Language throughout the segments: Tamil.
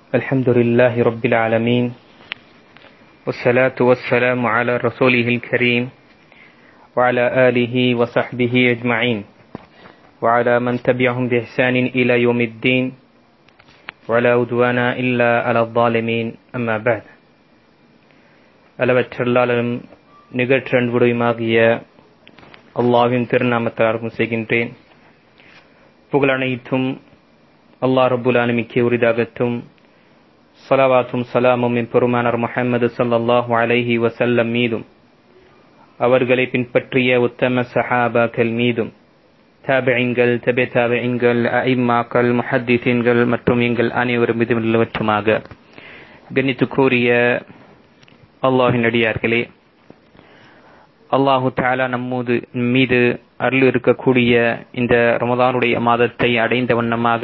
الحمد لله رب العالمين والصلاة والسلام على رسوله الكريم وعلى آله وصحبه أجمعين وعلى من تبعهم بإحسان إلى يوم الدين ولا عدوان إلا على الظالمين أما بعد அளவற்றல்லாலும் நிகழ்ற்றன்புடையுமாகிய அல்லாஹ்வின் திருநாமத்தால் செய்கின்றேன். புகழனைத்தும் அல்லாஹ் ரப்புல் ஆலமீனுக்கே உரித்தாகட்டும். ஸலவாத்தும் ஸலாமும் பெருமானார் முஹம்மது ஸல்லல்லாஹு அலைஹி வஸல்லம் மீதும் அவர்களை பின்பற்றிய உத்தம சஹாபாக்கள் மீதும் தாபிஈன்கள் தபிஈன்கள் அஇம்மாக்கள் முஹத்திஸீன்கள் மற்றும் எங்கள் அனைவரும் மீதும் நிலவற்றுமாக. கண்ணியத்துக்குரிய அல்லாஹ்வின் அடியார்களே, அல்லாஹு தஆலா மீது அருள் இருக்கக்கூடிய இந்த ரமதானுடைய மாதத்தை அடைந்த வண்ணமாக,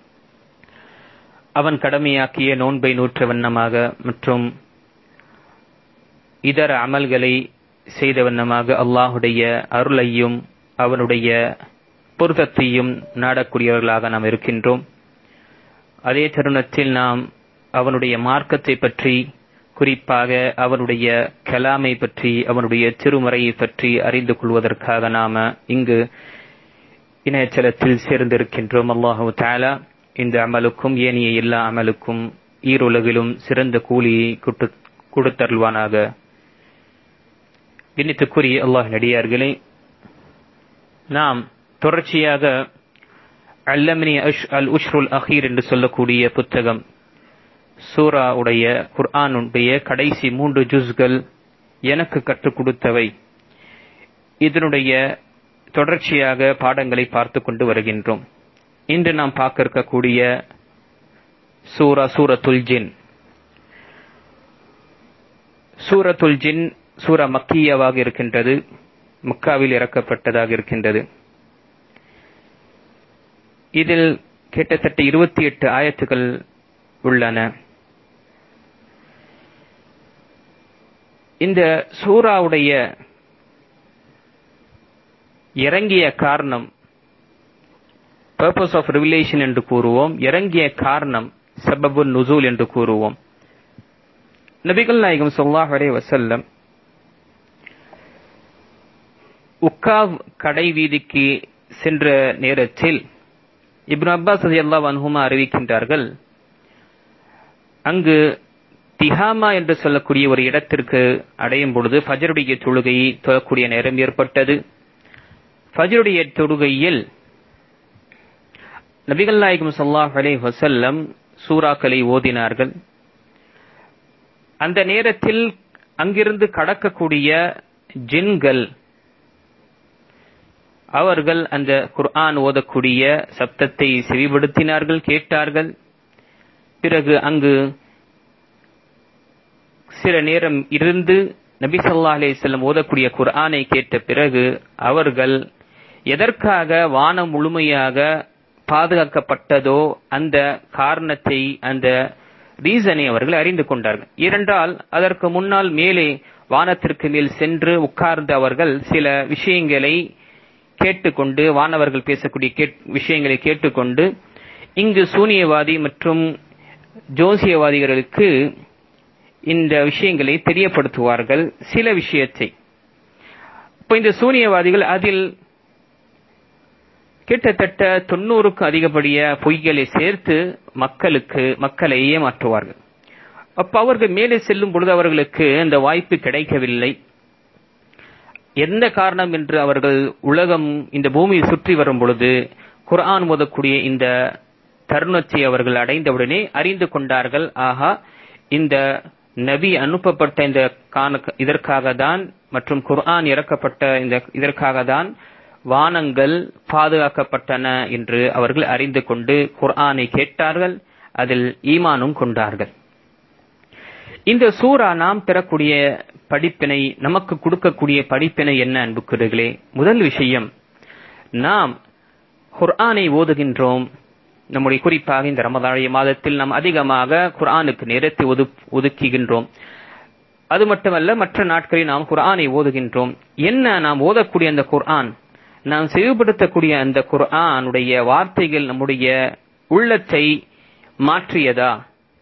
அவன் கடமையாக்கிய நோன்பை நூற்ற வண்ணமாக மற்றும் இதர அமல்களை செய்த வண்ணமாக அல்லாஹுடைய அருளையும் அவனுடைய பொருத்தத்தையும் நாடக்கூடியவர்களாக நாம் இருக்கின்றோம். அதே தருணத்தில் நாம் அவனுடைய மார்க்கத்தை பற்றி, குறிப்பாக அவனுடைய கலாமை பற்றி, அவனுடைய திருமறையை பற்றி அறிந்து கொள்வதற்காக நாம இங்கு இணையதளத்தில் சேர்ந்திருக்கின்றோம். அல்லாஹு தஆலா இந்த அமலுக்கும் ஏனைய எல்லா அமலுக்கும் ஈருலகிலும் சிறந்த கூலியை கொடுத்தருள்வானாக. கண்ணியத்துக்குரிய அல்லாஹ்வின் அடியார்களே, நாம் தொடர்ச்சியாக அல்லமனி அல் உஷ்ருல் அஹீர் என்று சொல்லக்கூடிய புத்தகம், சூராவுடைய குர்ஆனுடைய கடைசி 3 ஜுஸ்கள் எனக்கு கற்றுக் கொடுத்தவை, இதனுடைய தொடர்ச்சியாக பாடங்களை பார்த்து கொண்டு வருகின்றோம். இன்று நாம் பார்க்க இருக்கக்கூடிய சூரத்துல் ஜின். சூரத்துல் ஜின் சூரா மக்கியாவாக இருக்கின்றது, மக்காவில் இறக்கப்பட்டதாக இருக்கின்றது. இதில் கிட்டத்தட்ட 28 ஆயத்துகள் உள்ளன. இந்த சூராவுடைய இறங்கிய காரணம், பர்பஸ் ஆஃப் ரெவலேஷன் என்று கூறுவோம், இறங்கிய காரணம் சபபுன் நுசூல் என்று கூறுவோம். நபிகள் நாயகம் ஸல்லல்லாஹு அலைஹி வஸல்லம் உக்காவ் கடை வீதிக்கு சென்ற நேரத்தில் இப்னு அப்பாஸ் ரலியல்லாஹு அன்ஹுமா அறிவிக்கின்றார்கள், அங்கு திஹாமா என்று சொல்லக்கூடிய ஒரு இடத்திற்கு அடையும் பொழுது ஃபஜ்ருடைய தொழுகையை தொழக்கூடிய நேரம் ஏற்பட்டது. ஃபஜ்ருடைய தொழுகையில் நபிகள் நாயகம் ஸல்லல்லாஹு அலைஹி வஸல்லம் சூறாக்களை ஓதினார்கள். அந்த நேரத்தில் அங்கிருந்து கடக்கக்கூடிய ஜின்கள் அவர்கள் அந்த குர்ஆன் ஓதக்கூடிய சப்தத்தை செவிப்படுத்தினார்கள், கேட்டார்கள். பிறகு அங்கு சில நேரம் இருந்து நபி ஸல்லல்லாஹு அலைஹி வஸல்லம் ஓதக்கூடிய குர்ஆனை கேட்ட பிறகு அவர்கள் எதற்காக வானம் முழுமையாக பாதுகாக்கப்பட்டதோ அந்த காரணத்தை, அந்த ரீசனை அவர்கள் அறிந்து கொண்டார்கள். ஏனென்றால் அதற்கு முன்னால் மேலே வானத்திற்கு மேல் சென்று உட்கார்ந்து அவர்கள் சில விஷயங்களை கேட்டுக்கொண்டு, வானவர்கள் பேசக்கூடிய விஷயங்களை கேட்டுக்கொண்டு, இங்கு சூனியவாதி மற்றும் ஜோசியவாதிகளுக்கு இந்த விஷயங்களை தெரியப்படுத்துவார்கள், சில விஷயத்தை. இப்போ இந்த சூனியவாதிகள் அதில் கிட்டத்தட்ட 90க்கும் அதிகப்படிய பொய்களை சேர்த்து மக்களை ஏமாற்றுவார்கள். அப்ப அவர்கள் மேலே செல்லும் பொழுது அவர்களுக்கு அந்த வாய்ப்பு கிடைக்கவில்லை. எந்த காரணம் என்று அவர்கள் உலகம் இந்த பூமியை சுற்றி வரும் பொழுது குர்ஆன் ஓதக்கூடிய இந்த தருணத்தை அவர்கள் அடைந்தவுடனே அறிந்து கொண்டார்கள், ஆஹா, இந்த நபி அனுப்பப்பட்ட இந்த இதற்காக தான் மற்றும் குர்ஆன் இறக்கப்பட்ட இதற்காக தான் வானங்கள் பாதுகாக்கப்பட்டன என்று அவர்கள் அறிந்து கொண்டு குர்ஆனை கேட்டார்கள், அதில் ஈமானும் கொண்டார்கள். இந்த சூரா நாம் பெறக்கூடிய படிப்பினை, நமக்கு கொடுக்கக்கூடிய படிப்பினை என்ன அன்புக்குரியவர்களே? முதல் விஷயம், நாம் குர்ஆனை ஓதுகின்றோம். நம்முடைய குறிப்பாக இந்த ரமதானுடைய மாதத்தில் நாம் அதிகமாக குர்ஆனுக்கு நேரத்தை ஒதுக்குகின்றோம். அது மட்டுமல்ல, மற்ற நாட்களில் நாம் குர்ஆனை ஓதுகின்றோம். என்ன நாம் ஓதக்கூடிய அந்த குர்ஆன், நாம் செவிப்படுத்தக்கூடிய அந்த குர்ஆனுடைய வார்த்தைகள் நம்முடைய உள்ளத்தை மாற்றியதா?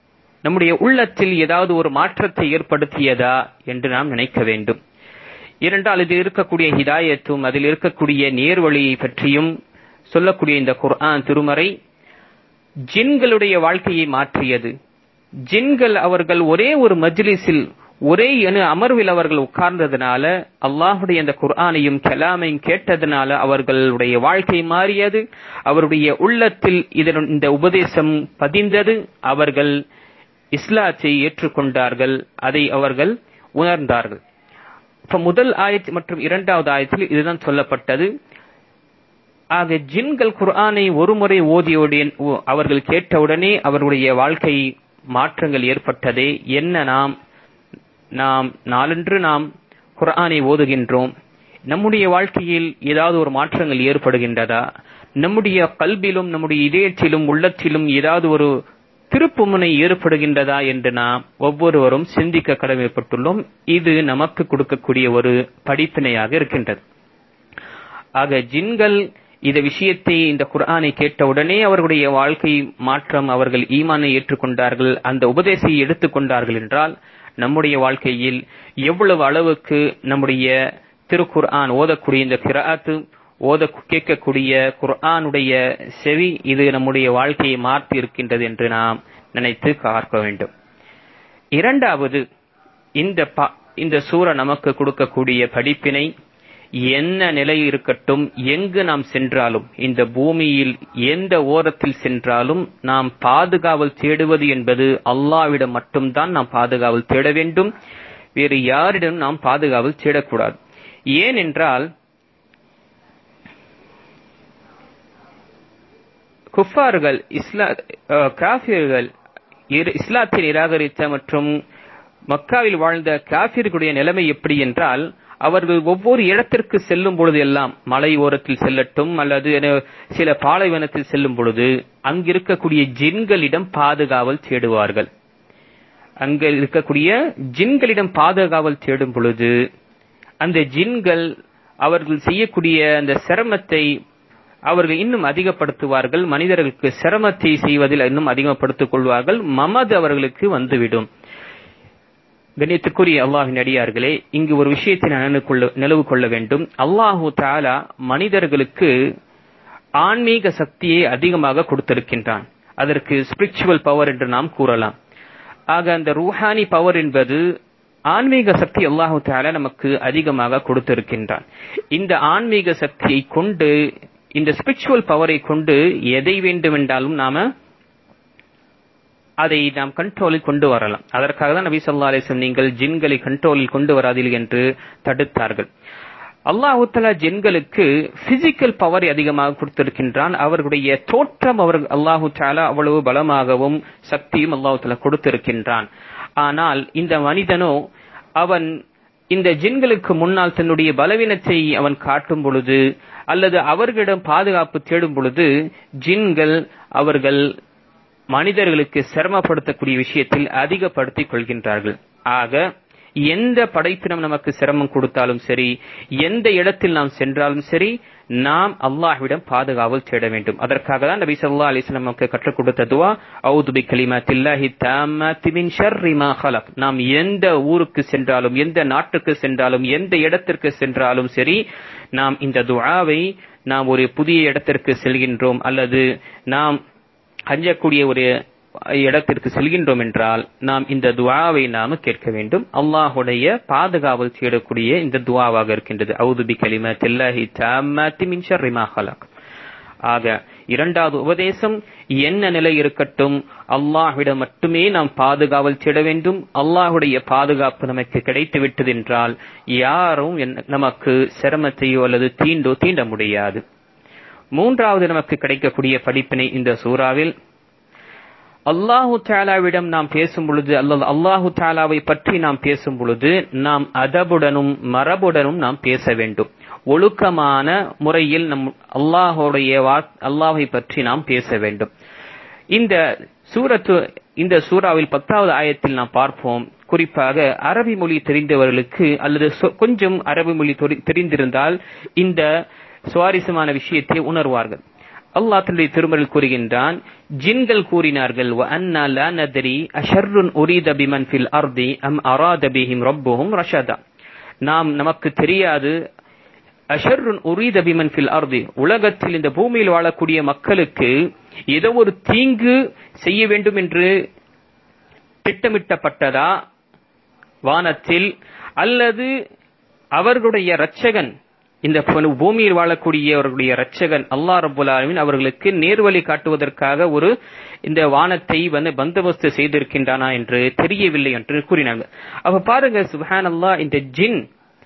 நம்முடைய உள்ளத்தில் ஏதாவது ஒரு மாற்றத்தை ஏற்படுத்தியதா என்று நாம் நினைக்க வேண்டும். ஏனென்றால் இதில் இருக்கக்கூடிய ஹிதாயத்தும் அதில் இருக்கக்கூடிய நேர்வழியை பற்றியும் சொல்லக்கூடிய இந்த குர்ஆன் திருமறை ஜின்களுடைய வாழ்க்கையை மாற்றியது. ஜின்கள் அவர்கள் ஒரே ஒரு மஜ்லிஸில் ஒரே அமர்வில் அவர்கள் உட்கார்ந்ததனால, அல்லாஹுடைய அந்த குர்ஆனையும் கலாமையும் கேட்டதனால அவர்களுடைய வாழ்க்கை மாறியது. அவருடைய உள்ளத்தில் இந்த உபதேசம் பதிந்தது. அவர்கள் இஸ்லாத்தை ஏற்றுக்கொண்டார்கள், அதை அவர்கள் உணர்ந்தார்கள். இப்ப முதல் ஆயத் மற்றும் இரண்டாவது ஆயத்தில் இதுதான் சொல்லப்பட்டது. ஆக ஜின்கள் குர்ஆனை ஒருமுறை ஓதியுடன் அவர்கள் கேட்டவுடனே அவருடைய வாழ்க்கை மாற்றங்கள் ஏற்பட்டதே. என்ன நாம் நாளன்று நாம் குர்ஆனை ஓதுகின்றோம், நம்முடைய வாழ்க்கையில் ஏதாவது ஒரு மாற்றங்கள் ஏற்படுகின்றதா? நம்முடைய கல்விலும் நம்முடைய இதயத்திலும் உள்ளத்திலும் ஏதாவது ஒரு திருப்புமுனை ஏற்படுகின்றதா என்று நாம் ஒவ்வொருவரும் சிந்திக்க கடமைப்பட்டுள்ளோம். இது நமக்கு கொடுக்கக்கூடிய ஒரு படிப்பினையாக இருக்கின்றது. ஆக ஜின்கள் இந்த விஷயத்தை, இந்த குர்ஆனை கேட்டவுடனே அவர்களுடைய வாழ்க்கை மாற்றம், அவர்கள் ஈமானை ஏற்றுக்கொண்டார்கள், அந்த உபதேசத்தை எடுத்துக்கொண்டார்கள் என்றால் நம்முடைய வாழ்க்கையில் எவ்வளவு அளவுக்கு நம்முடைய திருக்குர்ஆன் ஓதக்கூடிய இந்த கிராஅத்து கேட்கக்கூடிய குர்ஆனுடைய செவி இது நம்முடைய வாழ்க்கையை மாற்றி இருக்கின்றது என்று நாம் நினைத்து பார்க்க வேண்டும். இரண்டாவது, இந்த சூரா நமக்கு கொடுக்கக்கூடிய படிப்பினை, என்ன நிலை இருக்கட்டும், எங்கு நாம் சென்றாலும், இந்த பூமியில் எந்த ஓரத்தில் சென்றாலும் நாம் பாதுகாவல் தேடுவது என்பது அல்லாஹ்விடம் மட்டும்தான் நாம் பாதுகாவல் தேட வேண்டும். வேறு யாரிடம் நாம் பாதுகாவல் தேடக்கூடாது. ஏனென்றால் குஃபார்கள், காஃபிர்கள், இஸ்லாத்தை நிராகரித்த மற்றும் மக்காவில் வாழ்ந்த காஃபிர்களுடைய நிலைமை எப்படி என்றால், அவர்கள் ஒவ்வொரு இடத்திற்கு செல்லும் பொழுது எல்லாம், மலை ஓரத்தில் செல்லட்டும் அல்லது சில பாலைவனத்தில் செல்லும் பொழுது அங்கு இருக்கக்கூடிய ஜின்களிடம் பாதுகாவல் தேடுவார்கள். அங்கு இருக்கக்கூடிய ஜின்களிடம் பாதுகாவல் தேடும் பொழுது அந்த ஜின்கள் அவர்கள் செய்யக்கூடிய அந்த சிரமத்தை அவர்கள் இன்னும் அதிகப்படுத்துவார்கள். மனிதர்களுக்கு சிரமத்தை செய்வதில் இன்னும் அதிகப்படுத்திக் கொள்வார்கள். மமது அவர்களுக்கு வந்துவிடும். கண்ணியத்துக்குரிய அல்லாஹ்வின் அடியார்களே, இங்கு ஒரு விஷயத்தை நினைவு கொள்ள வேண்டும். அல்லாஹு தஆலா மனிதர்களுக்கு ஆன்மீக சக்தியை அதிகமாக கொடுத்திருக்கின்றான். அதற்கு ஸ்பிரிச்சுவல் பவர் என்று நாம் கூறலாம். ஆக அந்த ரூஹானி பவர் என்பது ஆன்மீக சக்தி அல்லாஹு தஆலா நமக்கு அதிகமாக கொடுத்திருக்கின்றான். இந்த ஆன்மீக சக்தியை கொண்டு, இந்த ஸ்பிரிச்சுவல் பவரை கொண்டு எதை வேண்டுமென்றாலும் அதை நாம் கண்ட்ரோலில் கொண்டு வரலாம். அதற்காக தான் நபி ஸல்லல்லாஹு அலைஹி வஸல்லம் நீங்கள் ஜின்களை கண்ட்ரோலில் கொண்டு வராதீர்கள் என்று தடுத்தார்கள். அல்லாஹ் தஆலா ஜின்களுக்கு பிசிக்கல் பவரை அதிகமாக கொடுத்திருக்கின்றான். அவர்களுடைய தோற்றம் அல்லாஹ் தஆலா அவ்வளவு பலமாகவும் சக்தியும் அல்லாஹ் தஆலா கொடுத்திருக்கின்றான். ஆனால் இந்த மனிதனோ அவன் இந்த ஜின்களுக்கு முன்னால் தன்னுடைய பலவீனத்தை அவன் காட்டும் பொழுது அல்லது அவர்களிடம் பாதுகாப்பு தேடும் பொழுது ஜின்கள் அவர்கள் மனிதர்களுக்கு சிரமப்படுத்தக்கூடிய விஷயத்தில் அதிகப்படுத்திக் கொள்கின்றார்கள். ஆக எந்த படைப்பினம் நமக்கு சிரமம் கொடுத்தாலும் சரி, எந்த இடத்தில் நாம் சென்றாலும் சரி, நாம் அல்லாஹ்விடம் பாதுகாவல் தேட வேண்டும். அதற்காக தான் நபி ஸல்லல்லாஹு அலைஹி வஸல்லம் நமக்கு கற்றுக் கொடுத்த துஆ, அஊது பிகலிமாத்தில்லாஹி தஆம்மாத்தி மின் ஷர்ரி மா ஹலக். நாம் எந்த ஊருக்கு சென்றாலும், எந்த நாட்டுக்கு சென்றாலும், எந்த இடத்திற்கு சென்றாலும் சரி, நாம் இந்த துஆவை நாம் ஒரு புதிய இடத்திற்கு செல்கின்றோம் அல்லது நாம் அஞ்சக்கூடிய ஒரு இடத்திற்கு செல்கின்றோம் என்றால் நாம் இந்த துஆவை நாம கேட்க வேண்டும். அல்லாஹ்வுடைய பாதுகாவல் தேடக்கூடிய இந்த துஆவாக இருக்கின்றது. அஊது பிகலிமாத்தில்லாஹி தஆம்மாத்தி மின் ஷர்ரி மா ஹலக். ஆக இரண்டாவது உபதேசம், என்ன நிலை இருக்கட்டும் அல்லாஹ்விடம் மட்டுமே நாம் பாதுகாவல் தேட வேண்டும். அல்லாஹ்வுடைய பாதுகாப்பு நமக்கு கிடைத்து விட்டது என்றால் யாரும் நமக்கு சிரமத்தையோ அல்லது தீண்ட முடியாது. மூன்றாவது நமக்கு கிடைக்கக்கூடிய படிப்பினை இந்த சூறாவில், அல்லாஹு தஆலாவிடம் நாம் பேசும் பொழுது, அல்லாஹு தஆலாவை பற்றி நாம் பேசும் பொழுது நாம் அதபுடனும் மரபுடனும் நாம் பேச வேண்டும். ஒழுக்கமான முறையில் அல்லாஹ்வை பற்றி நாம் பேச வேண்டும். இந்த சூறாவில் 10வது ஆயத்தில் நாம் பார்ப்போம். குறிப்பாக அரபி மொழி தெரிந்தவர்களுக்கு அல்லது கொஞ்சம் அரபி மொழி தெரிந்திருந்தால் இந்த சுவாரஸ்யமான விஷயத்தை உணர்வார்கள். அல்லாஹ் தன்னுடைய திருமறையில் கூறுகின்றான், ஜின்கள் கூறினார்கள், வ அன்னா லா நத்ரி அஷர்ருன் உரீத பிமன் ஃபில் அர்தி அம் அராத பிஹிம் ரப்புஹும் ரஷதா. நமக்கு தெரியாது, அஷர்ருன் உரீத பிமன் ஃபில் அர்தி, உலகத்தில் இந்த பூமியில் வாழக்கூடிய மக்களுக்கு ஏதோ ஒரு தீங்கு செய்ய வேண்டும் என்று திட்டமிட்டப்பட்டதா வானத்தில், அல்லது அவர்களுடைய இரட்சகன், இந்த பூமியில் வாழக்கூடியவர்களுடைய இரட்சகன் அல்லாஹ் ரப்பல் ஆலமீன் அவர்களுக்கு நேர்வழி காட்டுவதற்காக இந்த வானத்தை பந்தோபஸ்து செய்திருக்கின்றானா என்று தெரியவில்லை என்று கூறினாங்க. அப்ப பாருங்க, சுப்ஹானல்லாஹ், இந்த ஜின்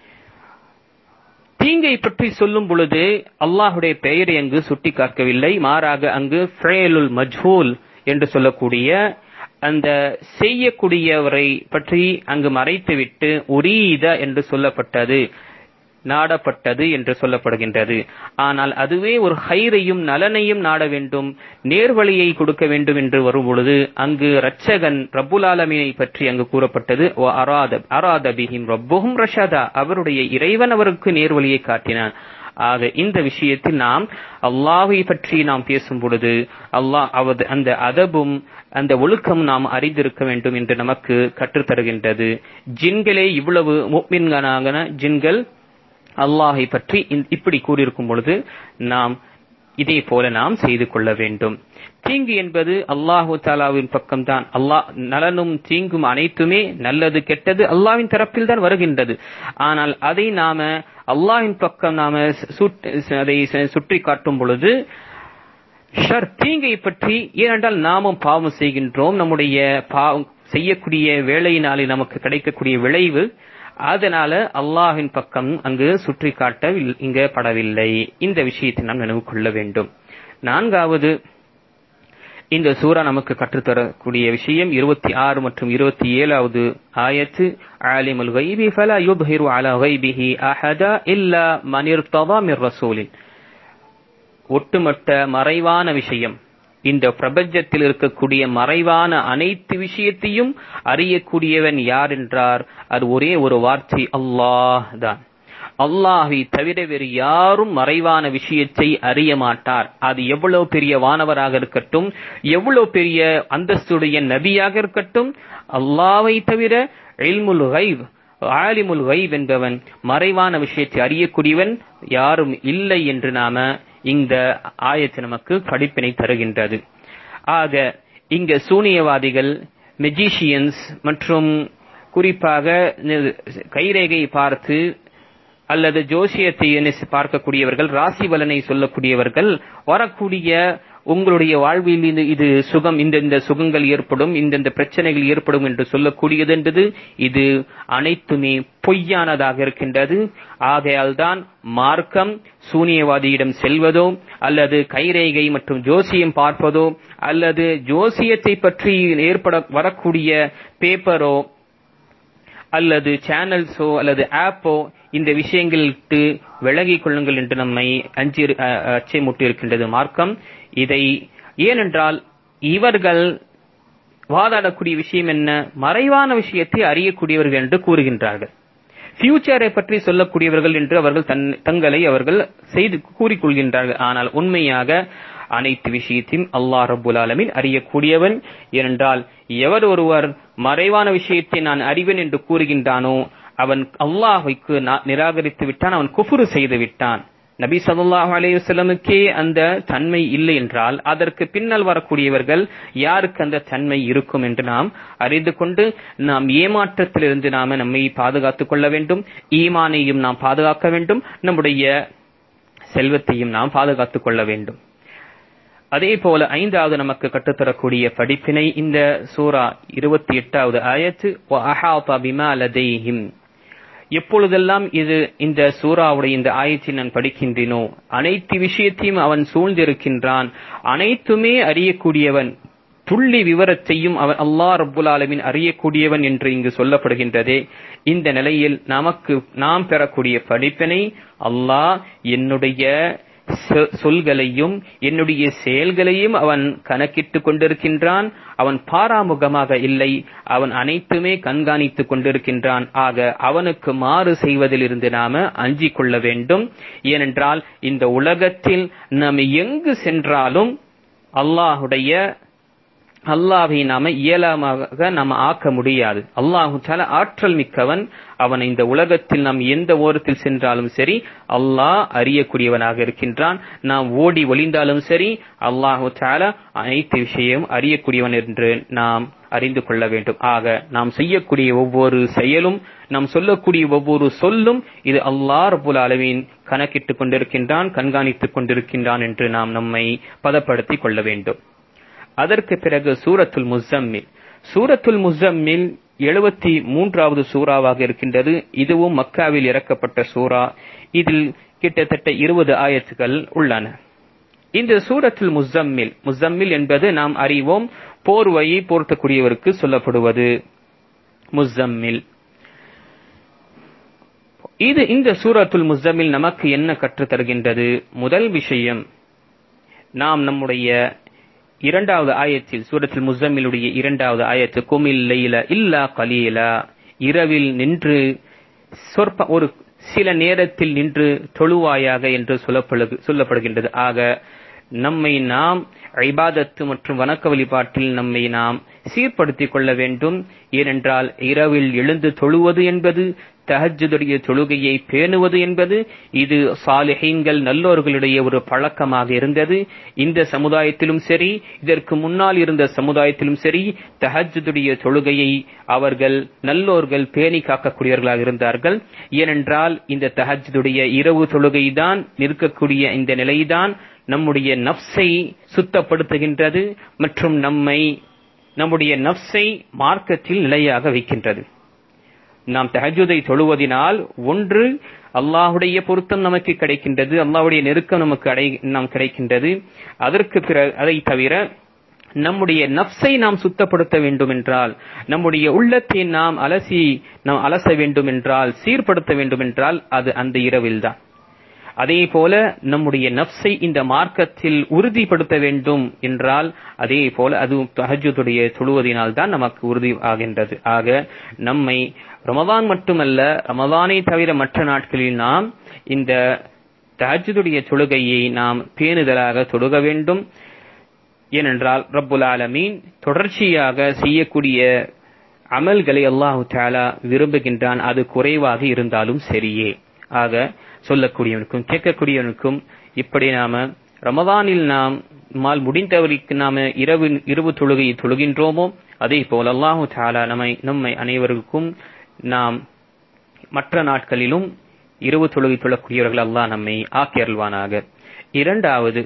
தீங்கை பற்றி சொல்லும் பொழுது அல்லாஹுடைய பெயரை அங்கு சுட்டி காக்கவில்லை, மாறாக அங்கு ஃபிஅலுல் மஜ்ஹூல் என்று சொல்லக்கூடிய அந்த செய்யக்கூடியவரை பற்றி அங்கு மறைத்துவிட்டு உரீத என்று சொல்லப்பட்டது, நாடப்பட்டது என்று சொல்லப்படுகின்றது. ஆனால் அதுவே ஒரு ஹைரையும் நலனையும் நாட வேண்டும், நேர்வழியை கொடுக்க வேண்டும் என்று வரும்பொழுது அங்கு இரட்சகன் ரப்புல் ஆலமீனை பற்றி அங்கு கூறப்பட்டது, அராத பிஹிம் ரப்புஹும் ரஷதா, அவருடைய இறைவன் அவருக்கு நேர்வழியை காட்டினான். ஆக இந்த விஷயத்தில் நாம் அல்லாஹ்வை பற்றி நாம் பேசும் பொழுது அந்த அதபும் அந்த ஒழுக்கம் நாம் அறிந்திருக்க வேண்டும் என்று நமக்கு கற்றுத்தருகின்றது. ஜின்களே இவ்வளவு முஃமின்களான ஜின்கள் அல்லாஹை பற்றி இப்படி கூறியிருக்கும் பொழுது நாம் இதே போல நாம் செய்து கொள்ள வேண்டும். தீங்கு என்பது அல்லாஹு தஆலாவின் பக்கம்தான். அல்லாஹ் நலனும் தீங்கும் அனைத்துமே நல்லது கெட்டது அல்லாஹ்வின் தரப்பில் தான் வருகின்றது. ஆனால் அதை நாம அல்லாஹ்வின் பக்கம் நாம அதை சுற்றி காட்டும் பொழுது தீங்கை பற்றி, ஏனென்றால் நாமும் பாவம் செய்கின்றோம், நம்முடைய செய்யக்கூடிய வேலையினாலே நமக்கு கிடைக்கக்கூடிய விளைவு, அதனால அல்லாஹ்வின் பக்கம் அங்கு சுற்றி காட்ட இங்க படவில்லை. இந்த விஷயத்தை நாம் நினைவு கொள்ள வேண்டும். நான்காவது, இந்த சூரா நமக்கு கற்றுத்தரக்கூடிய விஷயம் 26 மற்றும் 27வது ஆயத்து, ஆலிமுல் கைபி ஃபலா யுத்ஹிரு அலா கைபிஹி அஹதா இல்லா மன் இர்ததா மிர் ரசூலின். ஒட்டுமொத்த மறைவான விஷயம், இந்த பிரபஞ்சத்தில் இருக்கக்கூடிய மறைவான அனைத்து விஷயத்தையும் அறியக்கூடியவன் யார் என்றார், அது ஒரே ஒரு வார்த்தை, அல்லாஹ் தான். அல்லாஹை தவிர வேறு யாரும் மறைவான விஷயத்தை அறிய மாட்டார். அது எவ்வளவு பெரிய வானவராக இருக்கட்டும், எவ்வளவு பெரிய அந்தஸ்துடைய நபியாக இருக்கட்டும், அல்லாஹ்வை தவிர இல்முல் கைப், ஆலிமுல் கைப் என்பவன், மறைவான விஷயத்தை அறியக்கூடியவன் யாரும் இல்லை என்று நாம இந்த ஆயத்து நமக்கு படிப்பினை தருகின்றது. ஆக இங்க சூனியவாதிகள், மெஜிஷியன்ஸ் மற்றும் குறிப்பாக கைரேகை பார்த்து அல்லது ஜோசியத்தை பார்க்கக்கூடியவர்கள், ராசி பலனை சொல்லக்கூடியவர்கள், வரக்கூடிய உங்களுடைய வாழ்வில் இது சுகம், இந்த சுகங்கள் ஏற்படும், இந்த பிரச்சனைகள் ஏற்படும் என்று சொல்லக்கூடியது என்பது இது அனைத்துமே பொய்யானதாக இருக்கின்றது. ஆகையால் தான் மார்க்கம் சூனியவாதியிடம் செல்வதோ அல்லது கைரேகை மற்றும் ஜோசியம் பார்ப்பதோ அல்லது ஜோசியத்தை பற்றி வரக்கூடிய பேப்பரோ அல்லது சேனல்ஸோ அல்லது ஆப்போ இந்த விஷயங்களுக்கு விலகிக் கொள்ளுங்கள் என்று நம்மை அச்சமுட்டி இருக்கின்றது மார்க்கம். இதை ஏனென்றால் இவர்கள் வாதாடக்கூடிய விஷயம் என்ன, மறைவான விஷயத்தை அறியக்கூடியவர்கள் என்று கூறுகின்றார்கள், ஃபியூச்சரை பற்றி சொல்லக்கூடியவர்கள் என்று அவர்கள் தங்களை அவர்கள் செய்து கூறிக்கொள்கின்றார்கள். ஆனால் உண்மையாக அனைத்து விஷயத்தையும் அல்லாஹ் ரப்புல் ஆலமீன் அறியக்கூடியவன். ஏனென்றால் எவர் ஒருவர் மறைவான விஷயத்தை நான் அறிவேன் என்று கூறுகின்றானோ அவன் அல்லாஹ்வுக்கு நிராகரித்து விட்டான், அவன் குஃப்ரு செய்து விட்டான். நபி ஸல்லல்லாஹு அலைஹி வஸல்லமுக்கே அந்த தன்மை இல்லை என்றால் அதற்கு பின்னால் வரக்கூடியவர்கள் யாருக்கு அந்த தன்மை இருக்கும் என்று நாம் அறிந்து கொண்டு நாம் ஏமாற்றத்திலிருந்து நாம நம்மை பாதுகாத்துக் கொள்ள வேண்டும். ஈமானையும் நாம் பாதுகாக்க வேண்டும், நம்முடைய செல்வத்தையும் நாம் பாதுகாத்துக் கொள்ள வேண்டும். அதே போல 5வது நமக்கு கற்றுத்தரக்கூடிய படிப்பினை இந்த சூரா 28வது ஆயத்து, வஅஹாத பிமா லதைஹிம். எப்பொழுதெல்லாம் இந்த சூராவுடைய இந்த ஆயத்தை நான் படிக்கின்றேனோ அனைத்து விஷயத்தையும் அவன் சூழ்ந்திருக்கின்றான், அனைத்துமே அறியக்கூடியவன், துள்ளி விவரத்தையும் அவன் அல்லாஹ் ரப்புல் ஆலமீன் அறியக்கூடியவன் என்று இங்கு சொல்லப்படுகின்றதே. இந்த நிலையில் நாம் பெறக்கூடிய படிப்பினை, அல்லாஹ் என்னுடைய சொல்களையும் என்னுடைய செயல்களையும் அவன் கணக்கிட்டுக் கொண்டிருக்கின்றான். அவன் பாராமுகமாக இல்லை, அவன் அனைத்துமே கண்காணித்துக் கொண்டிருக்கின்றான். ஆக அவனுக்கு மாறு செய்வதிலிருந்து நாம அஞ்சிக் கொள்ள வேண்டும். ஏனென்றால் இந்த உலகத்தில் நாம் எங்கு சென்றாலும் அல்லாஹ்வை நாம இயலாமாக நாம ஆக்க முடியாது. அல்லாஹு தஆலா ஆற்றல் மிக்கவன். அவன் இந்த உலகத்தில் நாம் எந்த ஓரத்தில் சென்றாலும் சரி அல்லாஹ் அறியக்கூடியவனாக இருக்கின்றான். நாம் ஓடி ஒளிந்தாலும் சரி அல்லாஹு தஆலா அனைத்து விஷயம் அறியக்கூடியவன் என்று நாம் அறிந்து கொள்ள வேண்டும். ஆக நாம் செய்யக்கூடிய ஒவ்வொரு செயலும், நாம் சொல்லக்கூடிய ஒவ்வொரு சொல்லும் இது அல்லாஹ் ரப்புல் ஆலமீன் கணக்கிட்டுக் கொண்டிருக்கின்றான், கண்காணித்துக் கொண்டிருக்கின்றான் என்று நாம் நம்மை பதப்படுத்திக் கொள்ள வேண்டும். அதற்கு பிறகு சூரத்துல் முஸம்மில் 73வது சூறாவாக இருக்கின்றது. இதுவும் மக்காவில் இறக்கப்பட்ட சூரா. இதில் கிட்டத்தட்ட 20 ஆயத்துகள் உள்ளன. இந்த சூரத்துல் முஸம்மில் என்பது நாம் அறிவோம், போர்வையை போர்த்தக்கூடியவருக்கு சொல்லப்படுவது முஸம்மில். இந்த சூரத்துல் முஸம்மில் நமக்கு என்ன கற்றுத் தருகின்றது? முதல் விஷயம், நாம் நம்முடைய 2வது ஆயத்தில், சூரத்துல் முஸம்மிலுடைய 2வது ஆயத்து, குமில் லைல இல்லா கலீலா, இரவில் நின்று ஒரு சில நேரத்தில் நின்று தொழுவாயாக என்று சொல்லப்படுகின்றது. ஆக நம்மை நாம் இபாதத்து மற்றும் வணக்க வழிபாட்டில் நம்மை நாம் சீர்படுத்திக் கொள்ள வேண்டும். ஏனென்றால் இரவில் எழுந்து தொழுவது என்பது, தஹஜ்ஜுடைய தொழுகையை பேணுவது என்பது இது சாலிஹீன்கள் நல்லோர்களுடைய ஒரு பழக்கமாக இருந்தது. இந்த சமுதாயத்திலும் சரி, இதற்கு முன்னால் இருந்த சமுதாயத்திலும் சரி, தஹஜ்ஜுடைய தொழுகையை அவர்கள் நல்லோர்கள் பேணி காக்கக்கூடியவர்களாக இருந்தார்கள். ஏனென்றால் இந்த தஹஜ்ஜுடைய இரவு தொழுகைதான் நிற்கக்கூடிய இந்த நிலைதான் நம்முடைய நஃப்ஸை சுத்தப்படுத்துகின்றது மற்றும் நம்முடைய நஃப்ஸை மார்க்கத்தில் நிலையாக வைக்கின்றது. நாம் தஹஜ்ஜுதை தொழுவதினால் ஒன்று அல்லாஹ்வுடைய பொருத்தம் நமக்கு கிடைக்கின்றது, அல்லாஹ்வுடைய நெருக்கம் நமக்கு கிடைக்கின்றது. அதற்கு பிறகு அதை தவிர நம்முடைய நஃப்ஸை நாம் சுத்தப்படுத்த வேண்டும் என்றால், நம்முடைய உள்ளத்தை நாம் அலச வேண்டும் என்றால், சீர்படுத்த வேண்டும் என்றால் அது அந்த இரவில்தான். அதே போல நம்முடைய நஃப்ஸை இந்த மார்க்கத்தில் உறுதிப்படுத்த வேண்டும் என்றால் அதே போல அது தஹஜ்ஜுடைய தொழுவதினால் தான் நமக்கு உறுதி ஆகின்றது. ஆக நம்மை ரமதான் மட்டுமல்ல, ரமதானை தவிர மற்ற நாட்களில் நாம் இந்த தஹஜ்ஜுடைய தொழுகையை நாம் பேணுதலாக தொழுக வேண்டும். ஏனென்றால் ரப்புல் ஆலமீன் தொடர்ச்சியாக செய்யக்கூடிய அமல்களை அல்லாஹு தஆலா விரும்புகின்றான், அது குறைவாக இருந்தாலும் சரியே. ஆக சொல்லக்கூடியவனுக்கும் கேட்கக்கூடியவனுக்கும் இப்படி நாம ரமதானில் நம்மால் முடிந்தவரைக்கு நாம இரவு தொழுகையை தொழுகின்றோமோ அதே போல் அல்லாஹு தஆலா நம்மை அனைவருக்கும் நாம் மற்ற நாட்களிலும் இரவு தொழுகை தொழக்கூடியவர்கள் அல்லாஹ் நம்மை ஆக்கி அருள்வானாக. 2வது,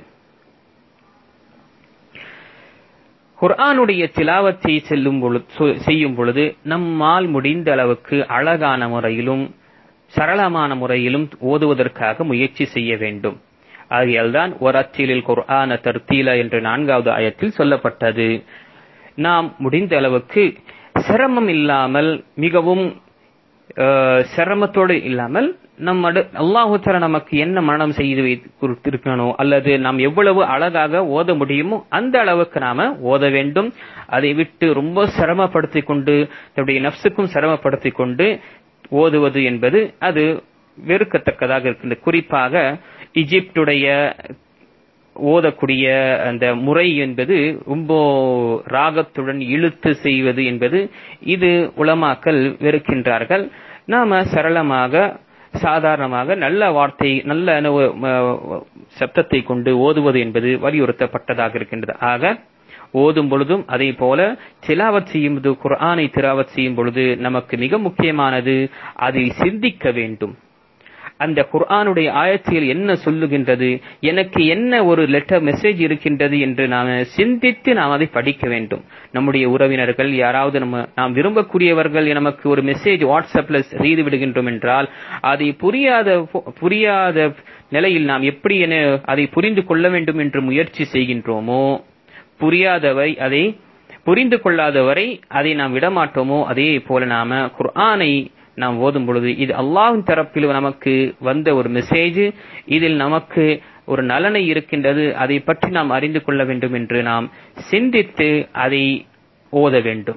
குர்ஆனுடைய திலாவத்தை செய்யும் பொழுது நம்மால் முடிந்த அளவுக்கு அழகான முறையிலும் சரளமான முறையிலும் ஓதுவதற்காக முயற்சி செய்ய வேண்டும். ஆகையால்தான் வரத்திலில் குர்ஆன தர்தீலா என்று 4வது ஆயத்தில் சொல்லப்பட்டது. நாம் முடிந்த அளவுக்கு சிரமம் இல்லாமல், மிகவும் சிரமத்தோடு இல்லாமல், அல்லாஹ் தஆலா நமக்கு என்ன மரணம் செய்து கொடுத்திருக்கனோ அல்லது நாம் எவ்வளவு அழகாக ஓத முடியுமோ அந்த அளவுக்கு நாம ஓத வேண்டும். அதை விட்டு ரொம்ப சிரமப்படுத்திக் கொண்டு நம்முடைய நஃப்ஸுக்கும் சிரமப்படுத்திக் கொண்டு ஓதுவது என்பது அது வெறுக்கத்தக்கதாக இருக்கின்றது. குறிப்பாக ஈஜிப்டுடைய ஓதக்கூடிய அந்த முறை என்பது ரொம்ப ராகத்துடன் இழுத்து செய்வது என்பது இது உலமாக்கள் வெறுக்கின்றார்கள். நாம சரளமாக சாதாரணமாக நல்ல வார்த்தை நல்ல சப்தத்தை கொண்டு ஓதுவது என்பது வலியுறுத்தப்பட்டதாக இருக்கின்றது. ஆக ஓதும் பொழுதும் அதே போல திலாவத் செய்யும் பொழுது, குர்ஆனை திலாவத் செய்யும் பொழுது நமக்கு மிக முக்கியமானது அதை சிந்திக்க வேண்டும். அந்த குர்ஆனுடைய ஆயத்தில் என்ன சொல்லுகின்றது, எனக்கு என்ன ஒரு லெட்டர் மெசேஜ் இருக்கின்றது என்று நாம் சிந்தித்து நாம் அதை படிக்க வேண்டும். நம்முடைய உறவினர்கள் யாராவது நாம் விரும்பக்கூடியவர்கள் நமக்கு ஒரு மெசேஜ் வாட்ஸ்அப்ல செய்து விடுகின்றோம் என்றால் அதை புரியாத நிலையில் நாம் எப்படி அதை புரிந்து கொள்ள வேண்டும் என்று முயற்சி செய்கின்றோமோ, அதை புரிந்து கொள்ளாதவரை அதை நாம் விடமாட்டோமோ, அதே போல நாம குர்ஆனை நாம் ஓதும் பொழுது இது அல்லாஹ்வின் தரப்பில் நமக்கு வந்த ஒரு மெசேஜ், இதில் நமக்கு ஒரு நலனை இருக்கின்றது, அதை பற்றி நாம் அறிந்து கொள்ள வேண்டும் என்று நாம் சிந்தித்து அதை ஓத வேண்டும்.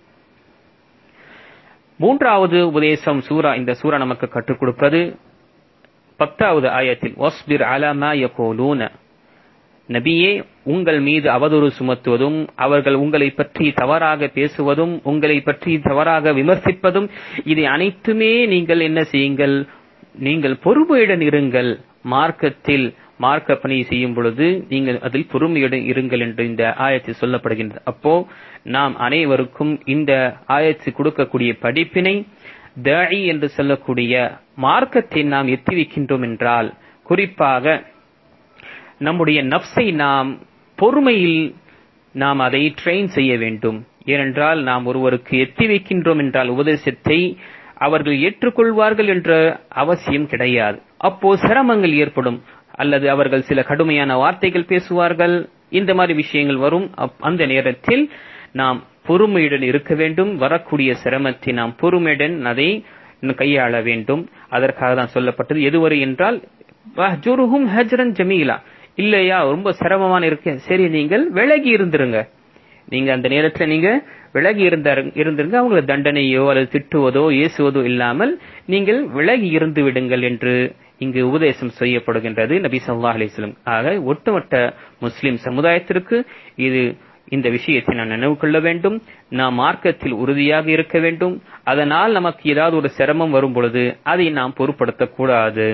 மூன்றாவது உபதேசம் இந்த சூரா நமக்கு கற்றுக் கொடுப்பது 10வது ஆயத்தில் வஸ்பிர் அலா மா யகூலூன, நபியே உங்கள் மீது அவதூறு சுமத்துவதும் அவர்கள் உங்களை பற்றி தவறாக பேசுவதும் உங்களை பற்றி தவறாக விமர்சிப்பதும் இதை அனைத்துமே நீங்கள் என்ன செய்யுங்கள், நீங்கள் பொறுமையுடன் இருங்கள். மார்க்கத்தில் மார்க்க பணி செய்யும் பொழுது நீங்கள் அதில் பொறுமையுடன் இருங்கள் என்று இந்த ஆயத்தில் சொல்லப்படுகின்றது. அப்போ நாம் அனைவருக்கும் இந்த ஆயத்தில் கொடுக்கக்கூடிய படிப்பினை, தாயி என்று சொல்லக்கூடிய மார்க்கத்தை நாம் எத்தி வைக்கின்றோம் என்றால், குறிப்பாக நம்முடைய நப்சை நாம் பொறுமையில் நாம் அதை ட்ரெயின் செய்ய வேண்டும். ஏனென்றால் நாம் ஒருவருக்கு எத்தி வைக்கின்றோம் என்றால் உபதேசத்தை அவர்கள் ஏற்றுக்கொள்வார்கள் என்ற அவசியம் கிடையாது. அப்போ சிரமங்கள் ஏற்படும், அல்லது அவர்கள் சில கடுமையான வார்த்தைகள் பேசுவார்கள், இந்த மாதிரி விஷயங்கள் வரும். அந்த நேரத்தில் நாம் பொறுமையுடன் இருக்க வேண்டும். வரக்கூடிய சிரமத்தை நாம் பொறுமையுடன் அதை கையாள வேண்டும். அதற்காக தான் சொல்லப்பட்டது. எதுவரை என்றால் வஹ்ஜுருஹும் ஹஜ்ரன் ஜமீலா, இல்லையா ரொம்ப சிரமமான இருக்கு, சரி நீங்கள் விலகி இருந்துருங்க. நீங்க அந்த நேரத்தில் நீங்க விலகி இருந்திருங்க, அவங்களை தண்டனையோ அல்லது திட்டுவதோ ஏசுவதோ இல்லாமல் நீங்கள் விலகி இருந்து விடுங்கள் என்று இங்கு உபதேசம் செய்யப்படுகின்றது நபி ஸல்லல்லாஹு அலைஹி வஸல்லம். ஆக ஒட்டுமொத்த முஸ்லிம் சமுதாயத்திற்கு இந்த விஷயத்தை நாம் நினைவு கொள்ள வேண்டும். நாம் மார்க்கத்தில் உறுதியாக இருக்க வேண்டும். அதனால் நமக்கு ஏதாவது ஒரு சிரமம் வரும் பொழுது அதை நாம் பொருட்படுத்தக்கூடாது.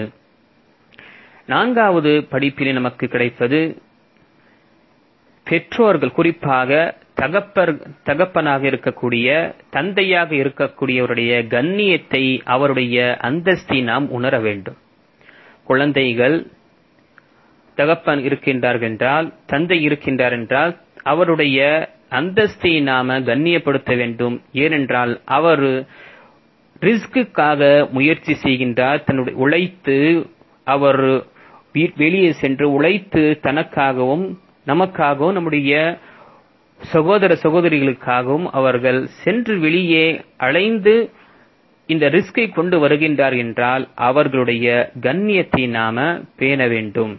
4வது படிப்பினை நமக்கு கிடைப்பது பெற்றோர்கள், குறிப்பாக தகப்பனாக இருக்கக்கூடிய தந்தையாக இருக்கக்கூடியவருடைய கண்ணியத்தை, அவருடைய அந்தஸ்தை நாம் உணர வேண்டும். குழந்தைகள் தகப்பன் இருக்கின்றார்கள் என்றால், தந்தை இருக்கின்றார் என்றால் அவருடைய அந்தஸ்தை நாம கண்ணியப்படுத்த வேண்டும். ஏனென்றால் அவர் ரிஸ்க்குக்காக முயற்சி செய்கின்றார். தன்னுடைய உழைத்து அவர் வெளியே சென்று உழைத்து தனக்காகவும் நமக்காகவும் நம்முடைய சகோதர சகோதரிகளுக்காகவும் அவர்கள் சென்று வெளியே அலைந்து இந்த ரிஸ்கை கொண்டு வருகின்றார் என்றால் அவர்களுடைய கண்ணியத்தை நாம பேண வேண்டும்.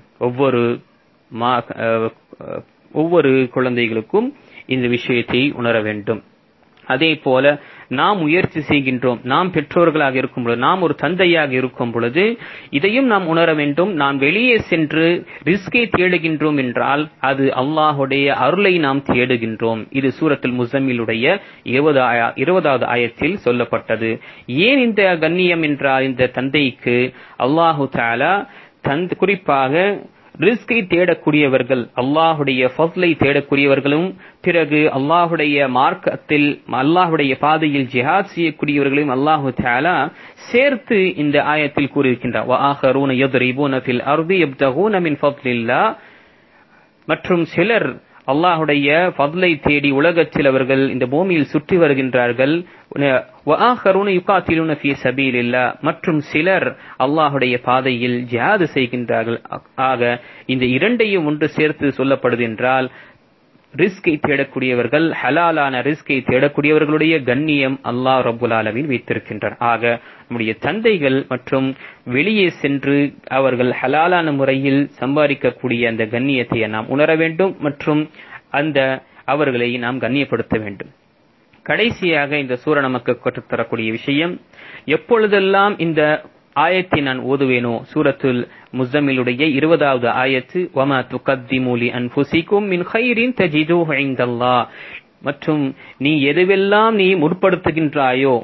ஒவ்வொரு குழந்தைகளுக்கும் இந்த விஷயத்தை உணர வேண்டும். அதே போல நாம் முயற்சி செய்கின்றோம், நாம் பெற்றோர்களாக இருக்கும் பொழுது, நாம் ஒரு தந்தையாக இருக்கும் பொழுது இதையும் நாம் உணர வேண்டும். நாம் வெளியே சென்று ரிஸ்கை தேடுகின்றோம் என்றால் அது அல்லாஹுடைய அருளை நாம் தேடுகின்றோம். இது சூரத்துல் முஸம்மிலுடைய 20வது ஆயத்தில் சொல்லப்பட்டது. ஏன் இந்த கண்ணியம் என்றால், இந்த தந்தைக்கு அல்லாஹு தஆலா குறிப்பாக ரிஸ்கை தேடக்கூடியவர்கள், அல்லாஹுடைய ஃபضலை தேடக்கூடியவர்களும், பிறகு அல்லாஹுடைய மார்க்கத்தில் அல்லாஹுடைய பாதையில் ஜிஹாத் செய்யக்கூடியவர்களையும் அல்லாஹு தஆலா சேர்த்து இந்த ஆயத்தில் கூறியிருக்கின்றார். வஆஹரூன யضربون في الارض يبتغون من فضل الله. மற்றும் சிலர் அல்லாஹுடைய ஃபضலை தேடி உலகத்தில் அவர்கள் இந்த பூமியில் சுற்றி வருகின்றார்கள். வஆஹரூன யுகாத்திலூன ஃபீ சபீலில்லாஹ். மற்றும் சிலர் அல்லாஹுடைய பாதையில் ஜிஹாத் செய்கின்றார்கள். ஆக இந்த இரண்டையும் ஒன்று சேர்த்து சொல்லப்படுது என்றால், ரிஸ்கை தேடக்கூடியவர்கள், ஹலாலான ரிஸ்கை தேடக்கூடியவர்களுடைய கண்ணியம் அல்லாஹ் ரப்புல் ஆலமீன் வைத்திருக்கின்றார். ஆக நம்முடைய தந்தைகள் மற்றும் வெளியே சென்று அவர்கள் ஹலாலான முறையில் சம்பாதிக்கக்கூடிய அந்த கண்ணியத்தை நாம் உணர வேண்டும் மற்றும் அவர்களை நாம் கண்ணியப்படுத்த வேண்டும். கடைசியாக இந்த சூரா நமக்கு கற்றுத்தரக்கூடிய விஷயம், எப்பொழுதெல்லாம் இந்த ஆயத்தை நான் ஓதுவேனோ, சூரத்துல் முஸம்மிலுடைய 20வது ஆயத்து, வமா துகத்திமு லி அன்ஃபுசிகும் மின் கைரின் தஜிதுஹு இன்தல்லாஹ். மற்றும் நீ எதுவெல்லாம் நீ முற்படுத்துகின்றாயோ,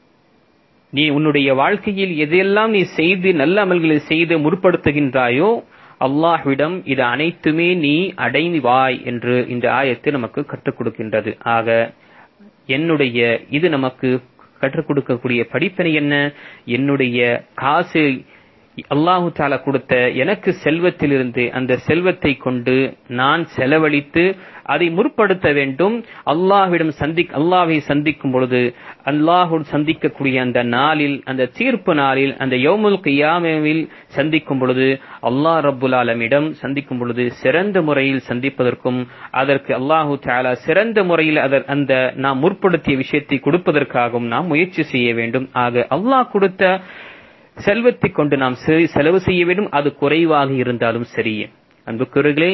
நீ உன்னுடைய வாழ்க்கையில் எதையெல்லாம் நீ செய்து நல்ல அமல்களை செய்து முற்படுத்துகின்றாயோ, அல்லாஹ்விடம் இது அனைத்துமே நீ அடைவாய் என்று இந்த ஆயத்து நமக்கு கற்றுக் கொடுக்கின்றது. ஆக இது நமக்கு கற்றுக் கொடுக்கக்கூடிய படிப்பினை என்ன? என்னுடைய காசு அல்லாஹு தஆலா கொடுத்த எனக்கு செல்வத்திலிருந்து அந்த செல்வத்தை கொண்டு நான் செலவழித்து அதை முற்படுத்த வேண்டும். அல்லாஹ்வை சந்திக்கும் பொழுது, அல்லாஹ்வுடன் சந்திக்கக்கூடிய அந்த நாளில், அந்த தீர்ப்பு நாளில், அந்த யௌமுல் கியாமத்தில் சந்திக்கும் பொழுது, அல்லாஹ் ரப்புல் ஆலமீனிடம் சந்திக்கும் பொழுது சிறந்த முறையில் சந்திப்பதற்கும் அதற்கு அல்லாஹு தஆலா சிறந்த முறையில் அந்த நாம் முற்படுத்திய விஷயத்தை கொடுப்பதற்காகவும் நாம் முயற்சி செய்ய வேண்டும். ஆக அல்லாஹ் கொடுத்த செல்வத்தை கொண்டு நாம் செலவு செய்ய வேண்டும், அது குறைவாக இருந்தாலும் சரி. அன்புக்குரியவர்களே,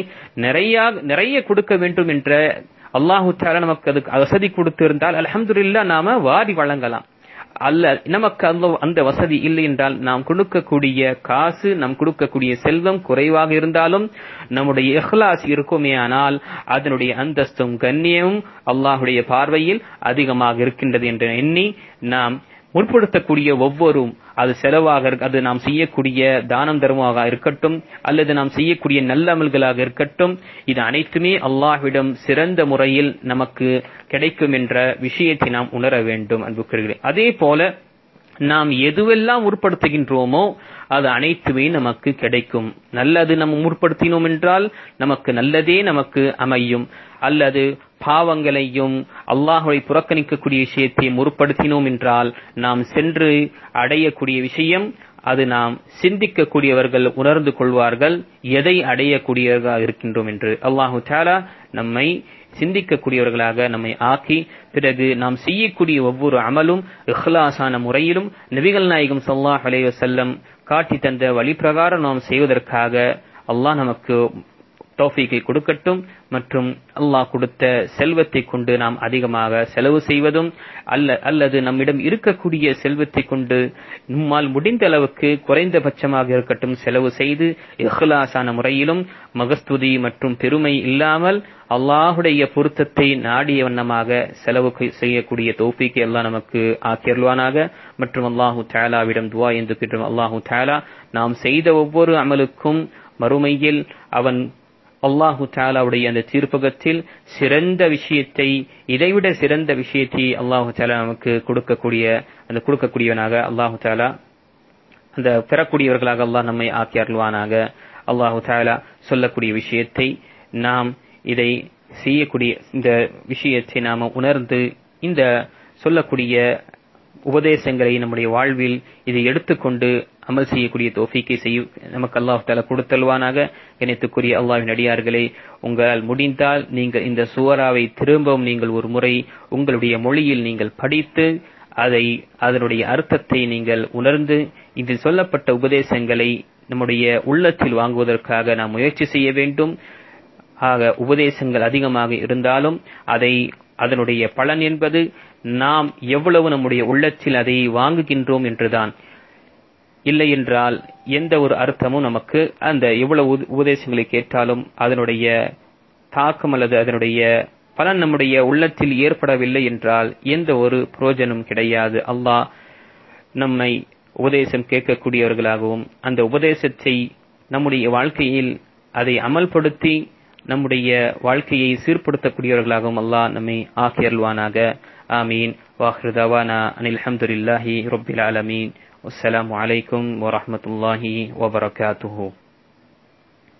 நிறைய கொடுக்க வேண்டும் என்ற அல்லாஹு தஆலா நமக்கு அதுக்கு வசதி கொடுத்திருந்தால் அல்ஹம்துலில்லாஹ் நாம வாரி வழங்கலாம். அல்ல, நமக்கு அந்த வசதி இல்லை என்றால் நாம் கொடுக்கக்கூடிய காசு, நாம் கொடுக்கக்கூடிய செல்வம் குறைவாக இருந்தாலும் நம்முடைய இஹ்லாஸ் இருக்குமே ஆனால் அதனுடைய அந்தஸ்தும் கண்ணியமும் அல்லாஹுடைய பார்வையில் அதிகமாக இருக்கின்றது என்று எண்ணி நாம் முற்படுத்தக்கூடிய ஒவ்வொரும் அது செலவாக, அது நாம் செய்யக்கூடிய தானம் தர்மமாக இருக்கட்டும் அல்லது நாம் செய்யக்கூடிய நல்ல அமல்களாக இருக்கட்டும், இது அனைத்துமே அல்லாஹ்விடம் சிறந்த முறையில் நமக்கு கிடைக்கும் என்ற விஷயத்தை நாம் உணர வேண்டும் அன்புக்குரியவர்களே. அதே போல நாம் எதுவெல்லாம் முற்படுத்துகின்றோமோ அது அனைத்துமே நமக்கு கிடைக்கும். நல்லது நம்ம முற்படுத்தினோம் என்றால் நமக்கு நல்லதே நமக்கு அமையும். அல்லது பாவங்களையும் அல்லாஹ்வை புறக்கணிக்கக்கூடிய விஷயத்தை முற்படுத்தினோம் என்றால் நாம் சென்று அடையக்கூடிய விஷயம், அது நாம் சிந்திக்கக்கூடியவர்கள் உணர்ந்து கொள்வார்கள் எதை அடையக்கூடியவர்களாக இருக்கின்றோம் என்று. அல்லாஹு தஆலா நம்மை சிந்திக்கக்கூடியவர்களாக நம்மை ஆக்கி, பிறகு நாம் செய்யக்கூடிய ஒவ்வொரு அமலும் இஹ்லாஸான முறையிலும் நபிகள் நாயகம் ஸல்லல்லாஹு அலைஹி வஸல்லம் காட்டி தந்த வழி பிரகாரம் நாம் செய்வதற்காக அல்லாஹ் நமக்கு தௌஃபீகை கொடுக்கட்டும். மற்றும் அல்லாஹ் கொடுத்த செல்வத்தை கொண்டு நாம் அதிகமாக செலவு செய்வதும் அல்லது நம்மிடம் இருக்கக்கூடிய செல்வத்தை கொண்டு நம்மால் முடிந்த அளவுக்கு குறைந்தபட்சமாக இருக்கட்டும் செலவு செய்து இஹ்லாஸான முறையிலும் மகஸ்துதி மற்றும் பெருமை இல்லாமல் அல்லாஹுடைய பொருத்தத்தை நாடிய வண்ணமாக செலவு செய்யக்கூடிய தௌஃபீகை அல்லாஹ் நமக்கு ஆக்கியருள்வானாக. மற்றும் அல்லாஹு தஆலாவிடம் துஆ செய்கின்றோம். அல்லாஹு தஆலா நாம் செய்த ஒவ்வொரு அமலுக்கும் மறுமையில் அவன் அல்லாஹு தஆலாவுடைய அந்த தீர்ப்பகத்தில் சிறந்த விஷயத்தை, இதைவிட சிறந்த விஷயத்தை அல்லாஹு தஆலா நமக்கு கொடுக்கக்கூடியவனாக அல்லாஹு தஆலா அந்த பெறக்கூடியவர்களாக அல்லாஹ் நம்மை ஆக்கி அருள்வானாக. அல்லாஹு தஆலா சொல்லக்கூடிய விஷயத்தை நாம் இதை செய்யக்கூடிய இந்த விஷயத்தை நாம உணர்ந்து இந்த சொல்லக்கூடிய உபதேசங்களை நம்முடைய வாழ்வில் இதை எடுத்துக்கொண்டு அமல் செய்யக்கூடிய தௌஃபீக்கை நமக்கு அல்லாஹ் தஆலா கொடுத்தல்வானாக. கண்ணியத்துக்குரிய அல்லாஹ்வின் அடியார்களே, உங்களால் முடிந்தால் நீங்கள் இந்த சூராவை திரும்பவும் நீங்கள் ஒரு முறை உங்களுடைய மொழியில் நீங்கள் படித்து அதனுடைய அர்த்தத்தை நீங்கள் உணர்ந்து இதில் சொல்லப்பட்ட உபதேசங்களை நம்முடைய உள்ளத்தில் வாங்குவதற்காக நாம் முயற்சி செய்ய வேண்டும். ஆக உபதேசங்கள் அதிகமாக இருந்தாலும் அதனுடைய பலன் என்பது நாம் எவ்வளவு நம்முடைய உள்ளத்தில் அதை வாங்குகின்றோம் என்றுதான். இல்லை என்றால் எந்த ஒரு அர்த்தமும் நமக்கு அந்த எவ்வளவு உபதேசங்களை கேட்டாலும் அதனுடைய தாக்கம் அல்லது அதனுடைய பலன் நம்முடைய உள்ளத்தில் ஏற்படவில்லை என்றால் எந்த ஒரு பிரயோஜனம் கிடையாது. அல்லாஹ் நம்மை உபதேசம் கேட்கக்கூடியவர்களாகவும் அந்த உபதேசத்தை நம்முடைய வாழ்க்கையில் அதை அமல்படுத்தி நம்முடைய வாழ்க்கையை சீர்படுத்தக்கூடியவர்களாகவும் அல்லாஹ் நம்மை ஆக்கியருள்வானாக. ஆமீன். வாஹிரு தவானா அனில் ஹம்துலில்லாஹி ரப்பில் ஆலமீன். அஸ்ஸலாமு அலைக்கும் வரஹ்மத்துல்லாஹி வபரகாத்துஹு.